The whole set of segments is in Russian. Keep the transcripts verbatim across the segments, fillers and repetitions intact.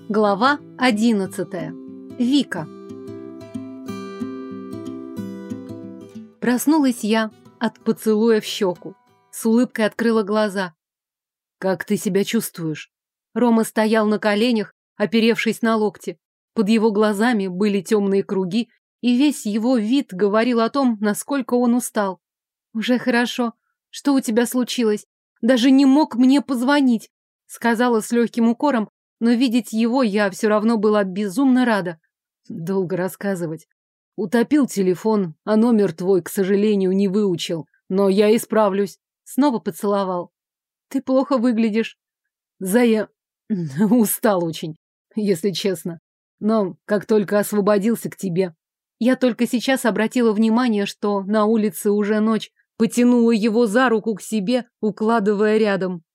Глава одиннадцатая. Вика. Проснулась я от поцелуя в щеку. С улыбкой открыла глаза. «Как ты себя чувствуешь?» Рома стоял на коленях, оперевшись на локти. Под его глазами были темные круги, и весь его вид говорил о том, насколько он устал. «Уже хорошо. Что у тебя случилось? Даже не мог мне позвонить», сказала с легким укором, но видеть его я все равно была безумно рада. Долго рассказывать. Утопил телефон, а номер твой, к сожалению, не выучил. Но я исправлюсь. Снова поцеловал. Ты плохо выглядишь. Зая... устал очень, если честно. Но как только освободился к тебе. Я только сейчас обратила внимание, что на улице уже ночь. Потянула его за руку к себе, укладывая рядом.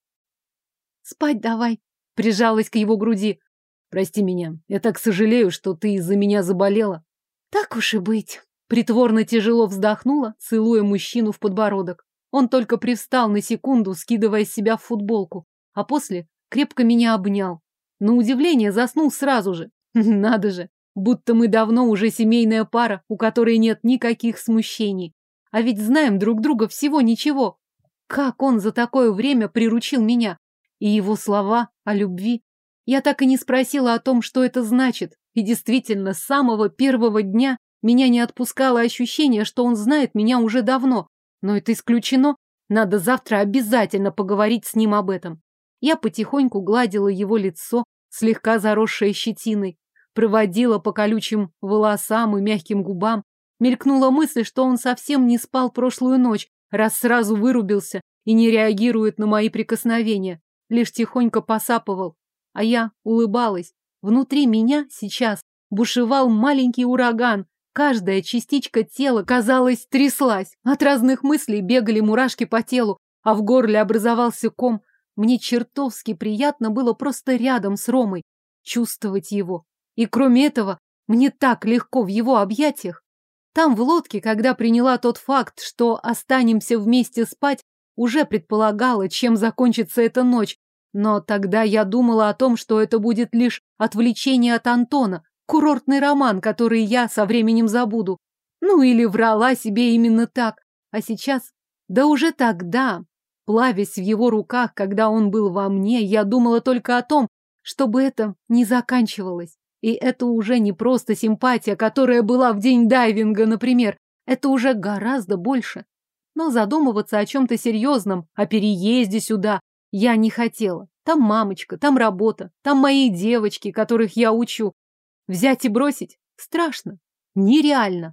Спать давай. Прижалась к его груди. Прости меня, я так сожалею, что ты из-за меня заболела. Так уж и быть. Притворно тяжело вздохнула, целуя мужчину в подбородок. Он только привстал на секунду, скидывая с себя в футболку, а после крепко меня обнял. На удивление заснул сразу же. Надо же, будто мы давно уже семейная пара, у которой нет никаких смущений. А ведь знаем друг друга всего ничего. Как он за такое время приручил меня? И его слова о любви. Я так и не спросила о том, что это значит. И действительно, с самого первого дня меня не отпускало ощущение, что он знает меня уже давно. Но это исключено. Надо завтра обязательно поговорить с ним об этом. Я потихоньку гладила его лицо, слегка заросшее щетиной, проводила по колючим волосам и мягким губам. Мелькнула мысль, что он совсем не спал прошлую ночь, раз сразу вырубился и не реагирует на мои прикосновения. Лишь тихонько посапывал, а я улыбалась. Внутри меня сейчас бушевал маленький ураган. Каждая частичка тела, казалось, тряслась. От разных мыслей бегали мурашки по телу, а в горле образовался ком. Мне чертовски приятно было просто рядом с Ромой, чувствовать его. И кроме этого, мне так легко в его объятиях. Там, в лодке, когда приняла тот факт, что останемся вместе спать, уже предполагала, чем закончится эта ночь, но тогда я думала о том, что это будет лишь отвлечение от Антона, курортный роман, который я со временем забуду. Ну или врала себе именно так. А сейчас, да уже тогда, плавясь в его руках, когда он был во мне, я думала только о том, чтобы это не заканчивалось. И это уже не просто симпатия, которая была в день дайвинга, например. Это уже гораздо больше. Но задумываться о чем-то серьезном, о переезде сюда, я не хотела. Там мамочка, там работа, там мои девочки, которых я учу. Взять и бросить страшно, нереально.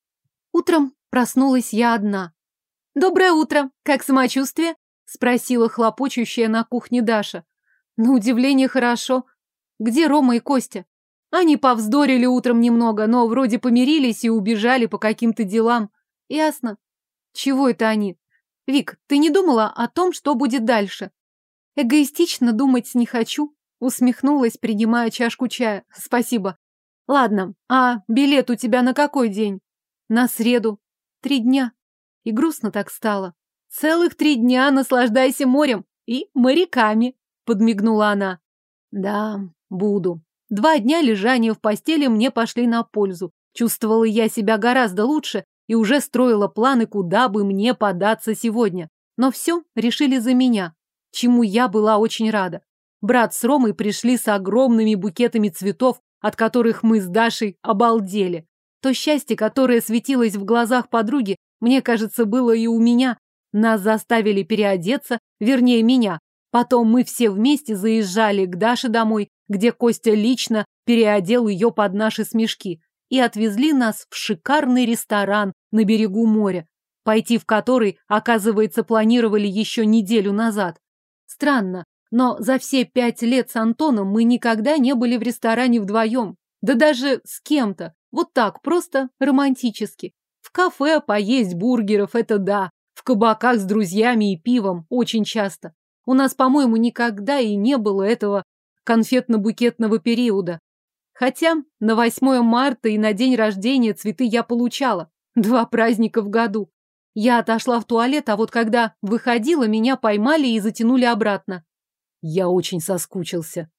Утром проснулась я одна. «Доброе утро! Как самочувствие?» — спросила хлопочущая на кухне Даша. На удивление хорошо. Где Рома и Костя? Они повздорили утром немного, но вроде помирились и убежали по каким-то делам. Ясно. Чего это они? Вик, ты не думала о том, что будет дальше? Эгоистично думать не хочу. Усмехнулась, принимая чашку чая. Спасибо. Ладно, а билет у тебя на какой день? На среду. Три дня. И грустно так стало. Целых три дня наслаждайся морем и моряками, подмигнула она. Да, буду. Два дня лежания в постели мне пошли на пользу. Чувствовала я себя гораздо лучше и уже строила планы, куда бы мне податься сегодня. Но все решили за меня, чему я была очень рада. Брат с Ромой пришли с огромными букетами цветов, от которых мы с Дашей обалдели. То счастье, которое светилось в глазах подруги, мне кажется, было и у меня. Нас заставили переодеться, вернее, меня. Потом мы все вместе заезжали к Даше домой, где Костя лично переодел ее под наши смешки, и отвезли нас в шикарный ресторан на берегу моря, пойти в который, оказывается, планировали еще неделю назад. Странно, но за все пять лет с Антоном мы никогда не были в ресторане вдвоем, да даже с кем-то, вот так, просто романтически. В кафе поесть бургеров – это да, в кабаках с друзьями и пивом очень часто. У нас, по-моему, никогда и не было этого конфетно-букетного периода. Хотя на восьмое марта и на день рождения цветы я получала. Два праздника в году. Я отошла в туалет, а вот когда выходила, меня поймали и затянули обратно. Я очень соскучился.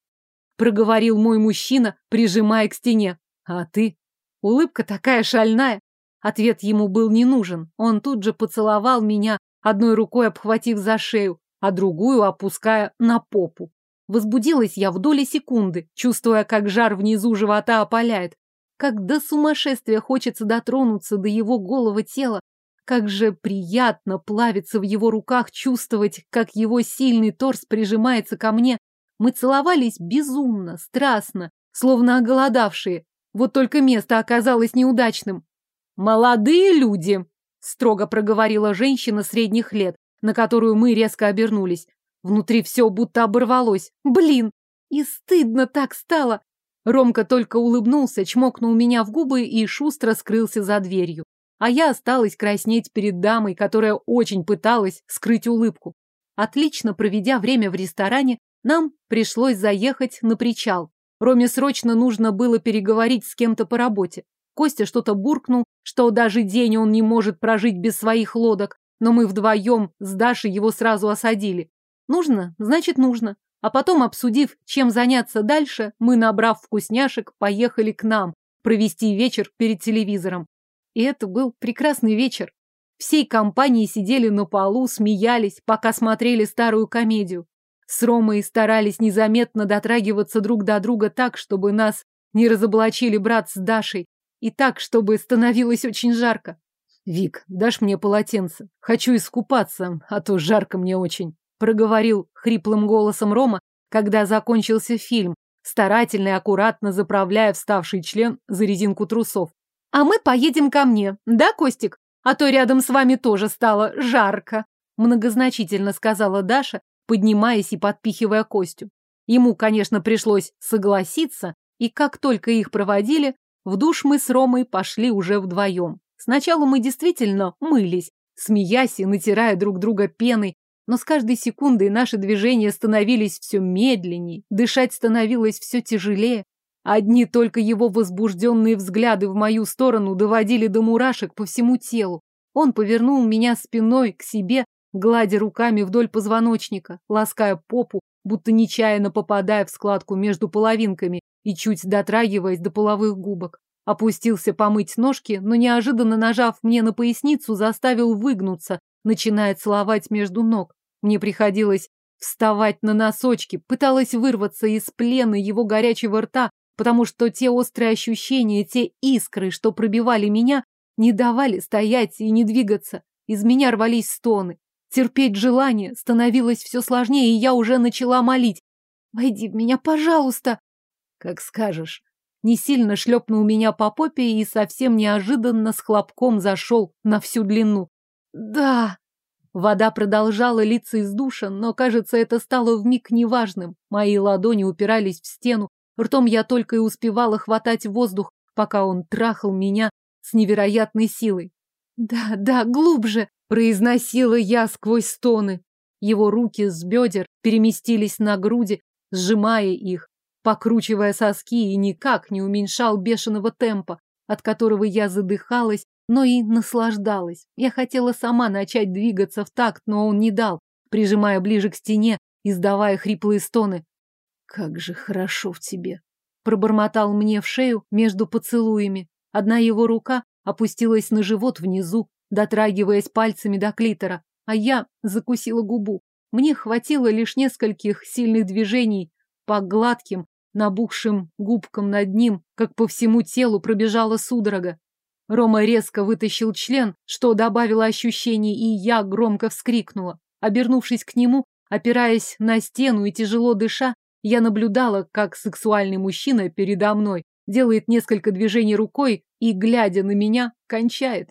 проговорил мой мужчина, прижимая к стене. А ты? Улыбка такая шальная. Ответ ему был не нужен. Он тут же поцеловал меня, одной рукой обхватив за шею, а другую опуская на попу. Возбудилась я в доли секунды, чувствуя, как жар внизу живота опаляет. Как до сумасшествия хочется дотронуться до его голого тела. Как же приятно плавиться в его руках, чувствовать, как его сильный торс прижимается ко мне. Мы целовались безумно, страстно, словно оголодавшие. Вот только место оказалось неудачным. «Молодые люди!» — строго проговорила женщина средних лет, на которую мы резко обернулись. Внутри все будто оборвалось. Блин! И стыдно так стало! Ромка только улыбнулся, чмокнул меня в губы и шустро скрылся за дверью. А я осталась краснеть перед дамой, которая очень пыталась скрыть улыбку. Отлично проведя время в ресторане, нам пришлось заехать на причал. Роме срочно нужно было переговорить с кем-то по работе. Костя что-то буркнул, что даже день он не может прожить без своих лодок, но мы вдвоем с Дашей его сразу осадили. Нужно, значит нужно. А потом, обсудив, чем заняться дальше, мы, набрав вкусняшек, поехали к нам провести вечер перед телевизором. И это был прекрасный вечер. Всей компанией сидели на полу, смеялись, пока смотрели старую комедию. С Ромой старались незаметно дотрагиваться друг до друга так, чтобы нас не разоблачили брат с Дашей, и так, чтобы становилось очень жарко. «Вик, дашь мне полотенце? Хочу искупаться, а то жарко мне очень», проговорил хриплым голосом Рома, когда закончился фильм, старательно и аккуратно заправляя вставший член за резинку трусов. «А мы поедем ко мне, да, Костик? А то рядом с вами тоже стало жарко», многозначительно сказала Даша, поднимаясь и подпихивая Костю. Ему, конечно, пришлось согласиться, и как только их проводили, в душ мы с Ромой пошли уже вдвоем. Сначала мы действительно мылись, смеясь и натирая друг друга пеной, но с каждой секундой наши движения становились все медленней, дышать становилось все тяжелее. Одни только его возбужденные взгляды в мою сторону доводили до мурашек по всему телу. Он повернул меня спиной к себе, гладя руками вдоль позвоночника, лаская попу, будто нечаянно попадая в складку между половинками и чуть дотрагиваясь до половых губок. Опустился помыть ножки, но неожиданно нажав мне на поясницу, заставил выгнуться, начиная целовать между ног. Мне приходилось вставать на носочки, пыталась вырваться из плена его горячего рта, потому что те острые ощущения, те искры, что пробивали меня, не давали стоять и не двигаться. Из меня рвались стоны. Терпеть желание становилось все сложнее, и я уже начала молить. «Войди в меня, пожалуйста!» «Как скажешь». Не сильно шлепнул меня по попе и совсем неожиданно с хлопком зашел на всю длину. «Да!» Вода продолжала литься из душа, но, кажется, это стало вмиг неважным. Мои ладони упирались в стену, ртом я только и успевала хватать воздух, пока он трахал меня с невероятной силой. «Да, да, глубже!» – произносила я сквозь стоны. Его руки с бедер переместились на груди, сжимая их, покручивая соски, и никак не уменьшал бешеного темпа, от которого я задыхалась, но и наслаждалась. Я хотела сама начать двигаться в такт, но он не дал, прижимая ближе к стене, издавая хриплые стоны. «Как же хорошо в тебе!» Пробормотал мне в шею между поцелуями. Одна его рука опустилась на живот внизу, дотрагиваясь пальцами до клитора, а я закусила губу. Мне хватило лишь нескольких сильных движений по гладким, набухшим губкам над ним, как по всему телу пробежала судорога. Рома резко вытащил член, что добавило ощущений, и я громко вскрикнула. Обернувшись к нему, опираясь на стену и тяжело дыша, я наблюдала, как сексуальный мужчина передо мной делает несколько движений рукой и, глядя на меня, кончает.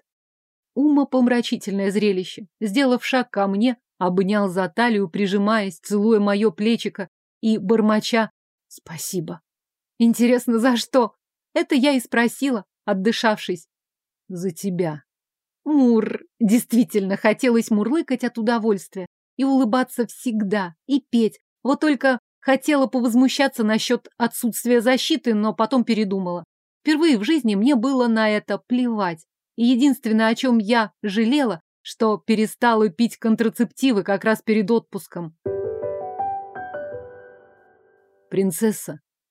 Умопомрачительное зрелище. Сделав шаг ко мне, обнял за талию, прижимаясь, целуя мое плечико и бормоча «Спасибо». Интересно, за что? Это я и спросила, отдышавшись. За тебя. Мур. Действительно, хотелось мурлыкать от удовольствия. И улыбаться всегда, и петь. Вот только хотела повозмущаться насчет отсутствия защиты, но потом передумала. Впервые в жизни мне было на это плевать. И единственное, о чем я жалела, что перестала пить контрацептивы как раз перед отпуском. Принцесса,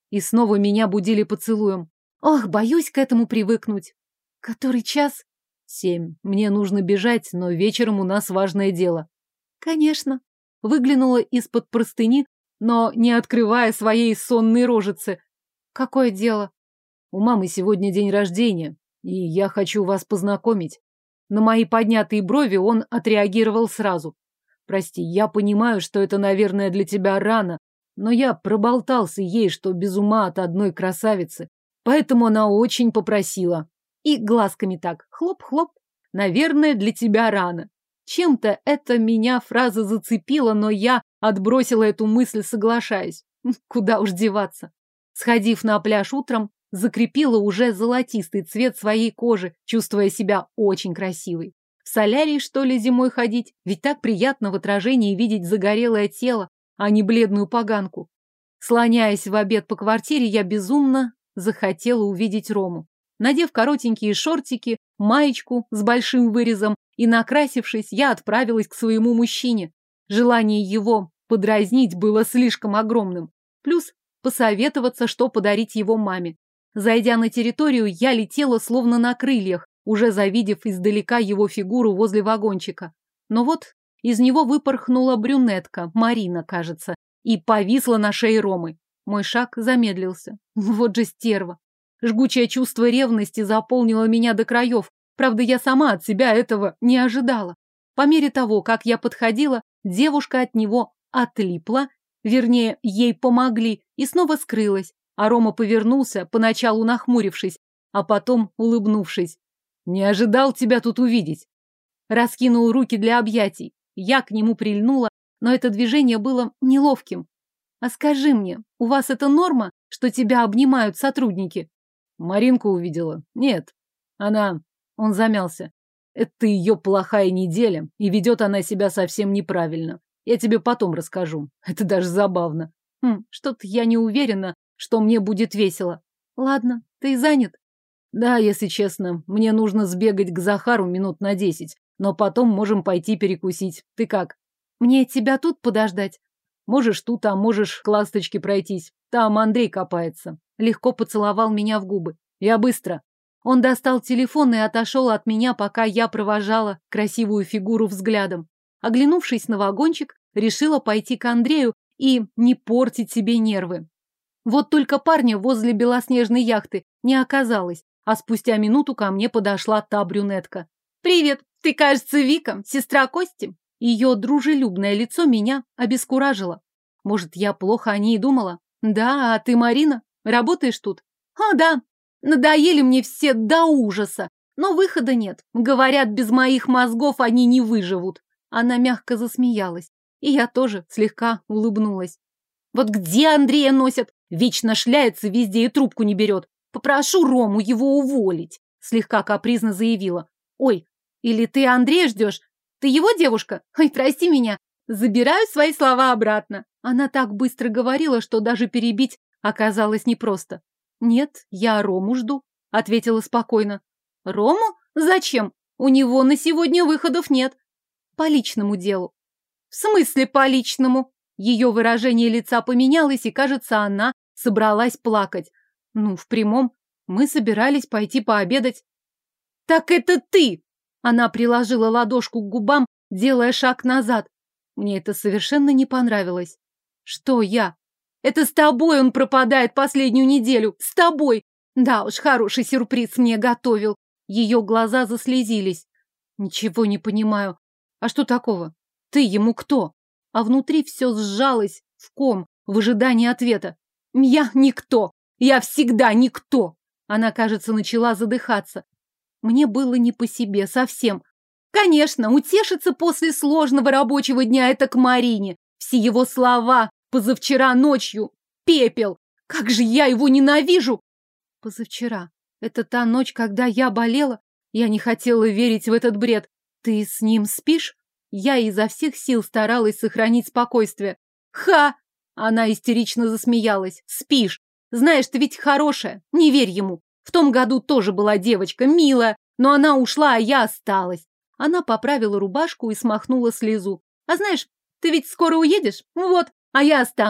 и снова меня будили поцелуем. Ох, боюсь к этому привыкнуть. Который час? Семь. Мне нужно бежать, но вечером у нас важное дело. Конечно. Выглянула из-под простыни, но не открывая своей сонной рожицы. Какое дело? У мамы сегодня день рождения, и я хочу вас познакомить. На мои поднятые брови он отреагировал сразу. Прости, я понимаю, что это, наверное, для тебя рано, но я проболтался ей, что без ума от одной красавицы, поэтому она очень попросила. И глазками так, хлоп-хлоп, наверное, для тебя рано. Чем-то это меня фраза зацепила, но я отбросила эту мысль, соглашаясь. Куда уж деваться. Сходив на пляж утром, закрепила уже золотистый цвет своей кожи, чувствуя себя очень красивой. В солярий, что ли, зимой ходить? Ведь так приятно в отражении видеть загорелое тело, а не бледную поганку. Слоняясь в обед по квартире, я безумно захотела увидеть Рому. Надев коротенькие шортики, маечку с большим вырезом и накрасившись, я отправилась к своему мужчине. Желание его подразнить было слишком огромным. Плюс посоветоваться, что подарить его маме. Зайдя на территорию, я летела словно на крыльях, уже завидев издалека его фигуру возле вагончика. Но вот из него выпорхнула брюнетка, Марина, кажется, и повисла на шее Ромы. Мой шаг замедлился. Вот же стерва. Жгучее чувство ревности заполнило меня до краев. Правда, я сама от себя этого не ожидала. По мере того, как я подходила, девушка от него отлипла, вернее, ей помогли, и снова скрылась. А Рома повернулся, поначалу нахмурившись, а потом улыбнувшись. «Не ожидал тебя тут увидеть». Раскинул руки для объятий. Я к нему прильнула, но это движение было неловким. «А скажи мне, у вас это норма, что тебя обнимают сотрудники?» Маринку увидела. Нет, она... Он замялся. Это ее плохая неделя, и ведет она себя совсем неправильно. Я тебе потом расскажу. Это даже забавно. Хм, что-то я не уверена, что мне будет весело. Ладно, ты занят? Да, если честно, мне нужно сбегать к Захару минут на десять, но потом можем пойти перекусить. Ты как? Мне тебя тут подождать? Можешь тут, а можешь к ласточке пройтись. Там Андрей копается. Легко поцеловал меня в губы. Я быстро. Он достал телефон и отошел от меня, пока я провожала красивую фигуру взглядом. Оглянувшись на вагончик, решила пойти к Андрею и не портить себе нервы. Вот только парня возле белоснежной яхты не оказалось, а спустя минуту ко мне подошла та брюнетка. «Привет, ты, кажется, Вика, сестра Кости?» Ее дружелюбное лицо меня обескуражило. Может, я плохо о ней думала? «Да, а ты Марина? Работаешь тут?» «О, да. Надоели мне все до ужаса. Но выхода нет. Говорят, без моих мозгов они не выживут». Она мягко засмеялась. И я тоже слегка улыбнулась. «Вот где Андрея носят? Вечно шляется везде и трубку не берет. Попрошу Рому его уволить», слегка капризно заявила. «Ой, или ты Андрея ждешь? Ты его девушка? Ой, прости меня. Забираю свои слова обратно». Она так быстро говорила, что даже перебить оказалось непросто. «Нет, я Рому жду», — ответила спокойно. «Рому? Зачем? У него на сегодня выходов нет». «По личному делу». «В смысле по личному?» Ее выражение лица поменялось, и, кажется, она собралась плакать. Ну, в прямом. Мы собирались пойти пообедать. «Так это ты!» Она приложила ладошку к губам, делая шаг назад. Мне это совершенно не понравилось. «Что я?» «Это с тобой он пропадает последнюю неделю. С тобой!» Да уж, хороший сюрприз мне готовил. Ее глаза заслезились. «Ничего не понимаю. А что такого? Ты ему кто?» А внутри все сжалось в ком, в ожидании ответа. «Я никто! Я всегда никто!» Она, кажется, начала задыхаться. Мне было не по себе совсем. Конечно, утешиться после сложного рабочего дня — это к Марине. Все его слова позавчера ночью. Пепел! Как же я его ненавижу! Позавчера. Это та ночь, когда я болела? Я не хотела верить в этот бред. Ты с ним спишь? Я изо всех сил старалась сохранить спокойствие. Ха! Она истерично засмеялась. Спишь. Знаешь, ты ведь хорошая. Не верь ему. В том году тоже была девочка, милая, но она ушла, а я осталась. Она поправила рубашку и смахнула слезу. А знаешь, ты ведь скоро уедешь? Вот, а я останусь.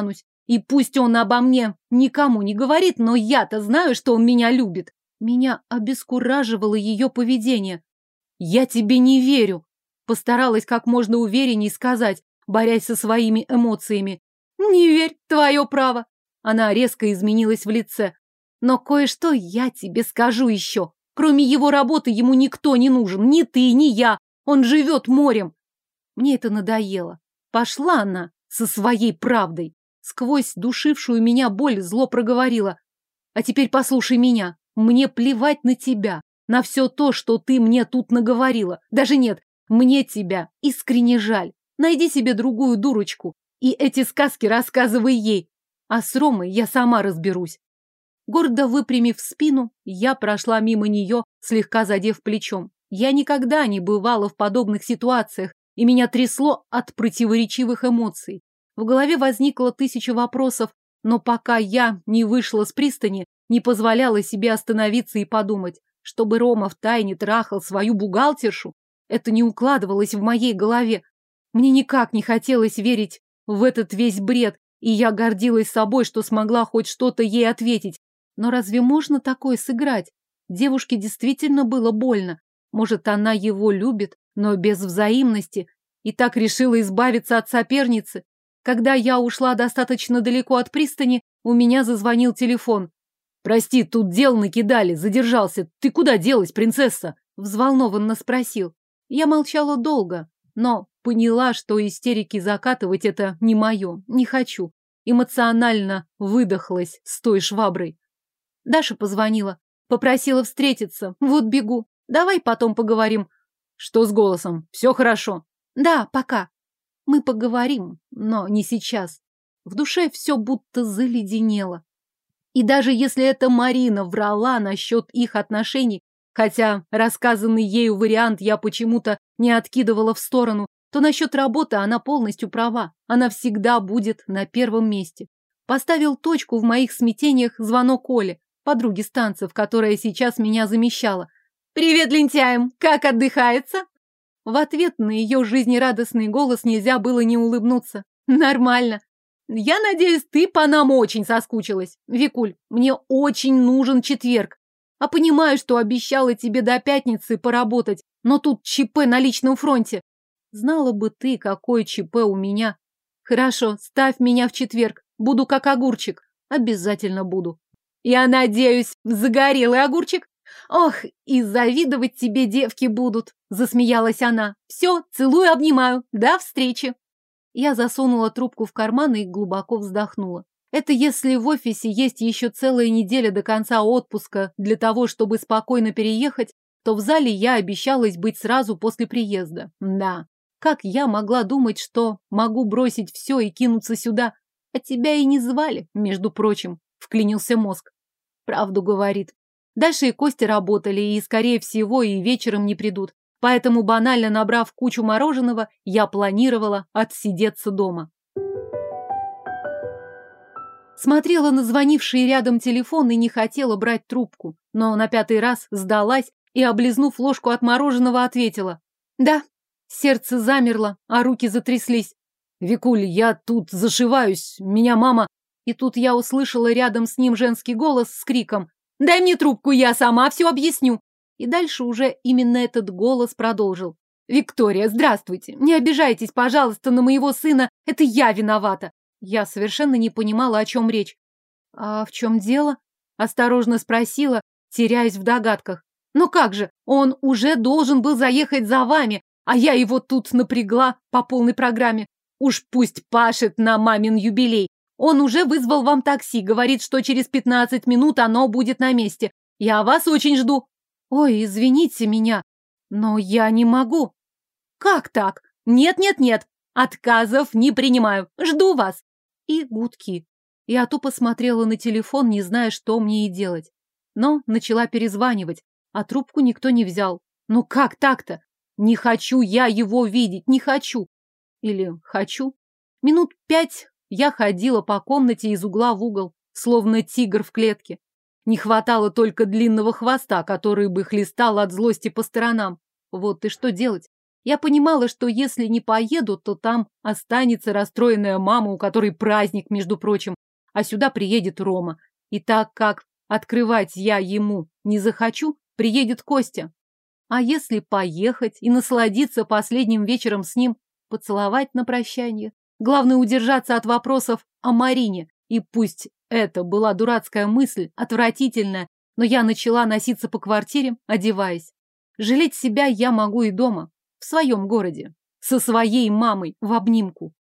И пусть он обо мне никому не говорит, но я-то знаю, что он меня любит. Меня обескураживало ее поведение. «Я тебе не верю», — постаралась как можно уверенней сказать, борясь со своими эмоциями. «Не верь, твое право». Она резко изменилась в лице. «Но кое-что я тебе скажу еще. Кроме его работы ему никто не нужен, ни ты, ни я. Он живет морем». Мне это надоело. Пошла она со своей правдой. Сквозь душившую меня боль зло проговорила. «А теперь послушай меня. Мне плевать на тебя, на все то, что ты мне тут наговорила. Даже нет, мне тебя искренне жаль. Найди себе другую дурочку и эти сказки рассказывай ей. А с Ромой я сама разберусь». Гордо выпрямив спину, я прошла мимо нее, слегка задев плечом. Я никогда не бывала в подобных ситуациях, и меня трясло от противоречивых эмоций. В голове возникло тысяча вопросов, но пока я не вышла с пристани, не позволяла себе остановиться и подумать, чтобы Рома втайне трахал свою бухгалтершу. Это не укладывалось в моей голове. Мне никак не хотелось верить в этот весь бред, и я гордилась собой, что смогла хоть что-то ей ответить. Но разве можно такое сыграть? Девушке действительно было больно. Может, она его любит, но без взаимности, и так решила избавиться от соперницы. Когда я ушла достаточно далеко от пристани, у меня зазвонил телефон. «Прости, тут дел накидали, задержался. Ты куда делась, принцесса?» Взволнованно спросил. Я молчала долго, но поняла, что истерики закатывать это не мое, не хочу. Эмоционально выдохлась с той шваброй. Даша позвонила, попросила встретиться. Вот бегу. Давай потом поговорим. Что с голосом? Все хорошо? Да, пока. Мы поговорим, но не сейчас. В душе все будто заледенело. И даже если эта Марина врала насчет их отношений, хотя рассказанный ею вариант я почему-то не откидывала в сторону, то насчет работы она полностью права. Она всегда будет на первом месте. Поставил точку в моих смятениях звонок Оле, подруги с танцев, которая сейчас меня замещала. «Привет, лентяям! Как отдыхается?» В ответ на ее жизнерадостный голос нельзя было не улыбнуться. «Нормально. Я надеюсь, ты по нам очень соскучилась. Викуль, мне очень нужен четверг. А понимаю, что обещала тебе до пятницы поработать, но тут ЧП на личном фронте. Знала бы ты, какое ЧП у меня. Хорошо, ставь меня в четверг. Буду как огурчик. Обязательно буду. Я надеюсь, загорелый огурчик? Ох, и завидовать тебе девки будут, засмеялась она. Все, целую, обнимаю. До встречи. Я засунула трубку в карман и глубоко вздохнула. Это если в офисе есть еще целая неделя до конца отпуска для того, чтобы спокойно переехать, то в зале я обещалась быть сразу после приезда. Да, как я могла думать, что могу бросить все и кинуться сюда? А тебя и не звали, между прочим, вклинился мозг. Правду говорит. Даша и Костя работали, и, скорее всего, и вечером не придут. Поэтому, банально набрав кучу мороженого, я планировала отсидеться дома. Смотрела на звонивший рядом телефон и не хотела брать трубку, но на пятый раз сдалась и, облизнув ложку от мороженого, ответила. Да, сердце замерло, а руки затряслись. «Викуль, я тут зашиваюсь, меня мама...» И тут я услышала рядом с ним женский голос с криком «Дай мне трубку, я сама все объясню!» И дальше уже именно этот голос продолжил. «Виктория, здравствуйте! Не обижайтесь, пожалуйста, на моего сына, это я виновата!» Я совершенно не понимала, о чем речь. «А в чем дело?» – осторожно спросила, теряясь в догадках. «Ну как же, он уже должен был заехать за вами, а я его тут напрягла по полной программе. Уж пусть пашет на мамин юбилей. Он уже вызвал вам такси, говорит, что через пятнадцать минут оно будет на месте. Я вас очень жду». «Ой, извините меня, но я не могу». «Как так? Нет-нет-нет, отказов не принимаю. Жду вас». И гудки. Я тупо смотрела на телефон, не зная, что мне и делать. Но начала перезванивать, а трубку никто не взял. Ну как так-то? Не хочу я его видеть, не хочу. Или хочу? Минут пять я ходила по комнате из угла в угол, словно тигр в клетке. Не хватало только длинного хвоста, который бы хлестал от злости по сторонам. Вот и что делать? Я понимала, что если не поеду, то там останется расстроенная мама, у которой праздник, между прочим, а сюда приедет Рома. И так как открывать я ему не захочу, приедет Костя. А если поехать и насладиться последним вечером с ним, поцеловать на прощание? Главное удержаться от вопросов о Марине. И пусть это была дурацкая мысль, отвратительная, но я начала носиться по квартире, одеваясь. Жалеть себя я могу и дома, в своем городе, со своей мамой в обнимку.